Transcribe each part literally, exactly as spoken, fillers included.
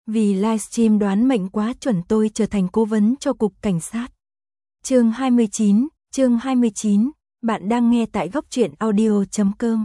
Vì livestream đoán mệnh quá chuẩn tôi trở thành cố vấn cho cục cảnh sát. Chương hai mươi chín, chương hai mươi chín, bạn đang nghe tại góc truyện audio chấm com.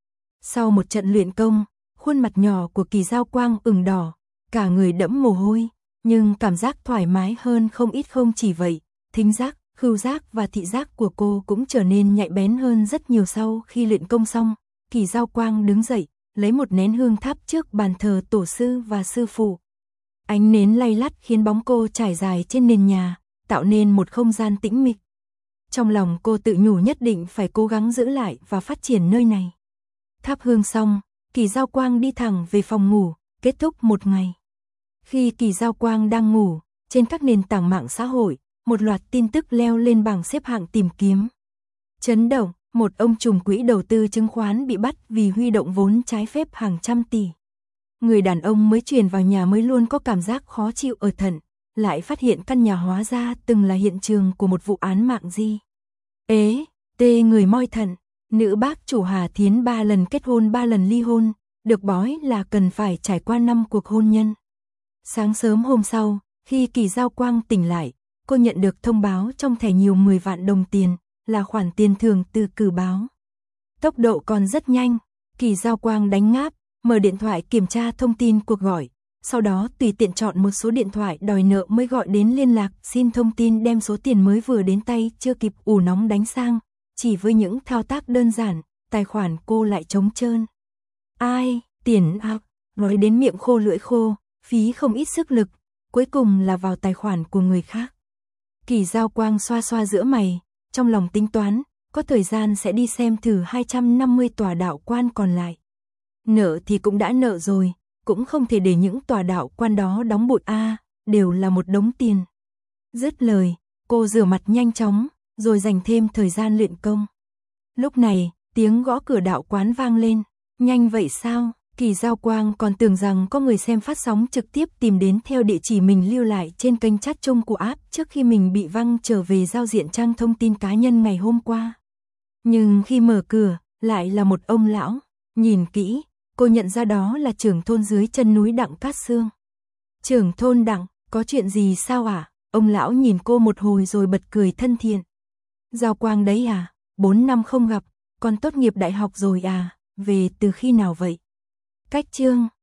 Sau một trận luyện công, khuôn mặt nhỏ của Kỳ Giao Quang ửng đỏ, cả người đẫm mồ hôi, nhưng cảm giác thoải mái hơn không ít. Không chỉ vậy, thính giác, khứu giác và thị giác của cô cũng trở nên nhạy bén hơn rất nhiều. Sau khi luyện công xong, Kỳ Giao Quang đứng dậy, lấy một nén hương thắp trước bàn thờ tổ sư và sư phụ. Ánh nến lay lắt khiến bóng cô trải dài trên nền nhà, tạo nên một không gian tĩnh mịch. Trong lòng cô tự nhủ nhất định phải cố gắng giữ lại và phát triển nơi này. Thắp hương xong, Kỳ Giao Quang đi thẳng về phòng ngủ, kết thúc một ngày. Khi Kỳ Giao Quang đang ngủ, trên các nền tảng mạng xã hội, một loạt tin tức leo lên bảng xếp hạng tìm kiếm. Chấn động, một ông trùm quỹ đầu tư chứng khoán bị bắt vì huy động vốn trái phép hàng trăm tỷ. Người đàn ông mới chuyển vào nhà mới luôn có cảm giác khó chịu ở thận, lại phát hiện căn nhà hóa ra từng là hiện trường của một vụ án mạng di. Ế, tê người moi thận, nữ bác chủ Hà Thiến ba lần kết hôn ba lần ly hôn, được bói là cần phải trải qua năm cuộc hôn nhân. Sáng sớm hôm sau, khi Kỳ Giao Quang tỉnh lại, cô nhận được thông báo trong thẻ nhiều mười vạn đồng tiền, là khoản tiền thưởng từ cử báo. Tốc độ còn rất nhanh, Kỳ Giao Quang đánh ngáp, mở điện thoại kiểm tra thông tin cuộc gọi, sau đó tùy tiện chọn một số điện thoại đòi nợ mới gọi đến liên lạc xin thông tin, đem số tiền mới vừa đến tay chưa kịp ủ nóng đánh sang. Chỉ với những thao tác đơn giản, tài khoản cô lại trống trơn. Ai, tiền ạc, nói đến miệng khô lưỡi khô, phí không ít sức lực, cuối cùng là vào tài khoản của người khác. Kỳ Giao Quang xoa xoa giữa mày, trong lòng tính toán, có thời gian sẽ đi xem thử hai trăm năm mươi tòa đạo quan còn lại. Nợ thì cũng đã nợ rồi, cũng không thể để những tòa đạo quan đó đóng bụi a, đều là một đống tiền. Dứt lời, cô rửa mặt nhanh chóng, rồi dành thêm thời gian luyện công. Lúc này, tiếng gõ cửa đạo quán vang lên. Nhanh vậy sao? Kỳ Giao Quang còn tưởng rằng có người xem phát sóng trực tiếp tìm đến theo địa chỉ mình lưu lại trên kênh chat chung của app trước khi mình bị văng trở về giao diện trang thông tin cá nhân ngày hôm qua. Nhưng khi mở cửa, lại là một ông lão. Nhìn kỹ, cô nhận ra đó là trưởng thôn dưới chân núi Đặng Cát Sương. Trưởng thôn Đặng, có chuyện gì sao ạ? À? Ông lão nhìn cô một hồi rồi bật cười thân thiện. Giao Quang đấy à, bốn năm không gặp, con tốt nghiệp đại học rồi à, về từ khi nào vậy? Cách chương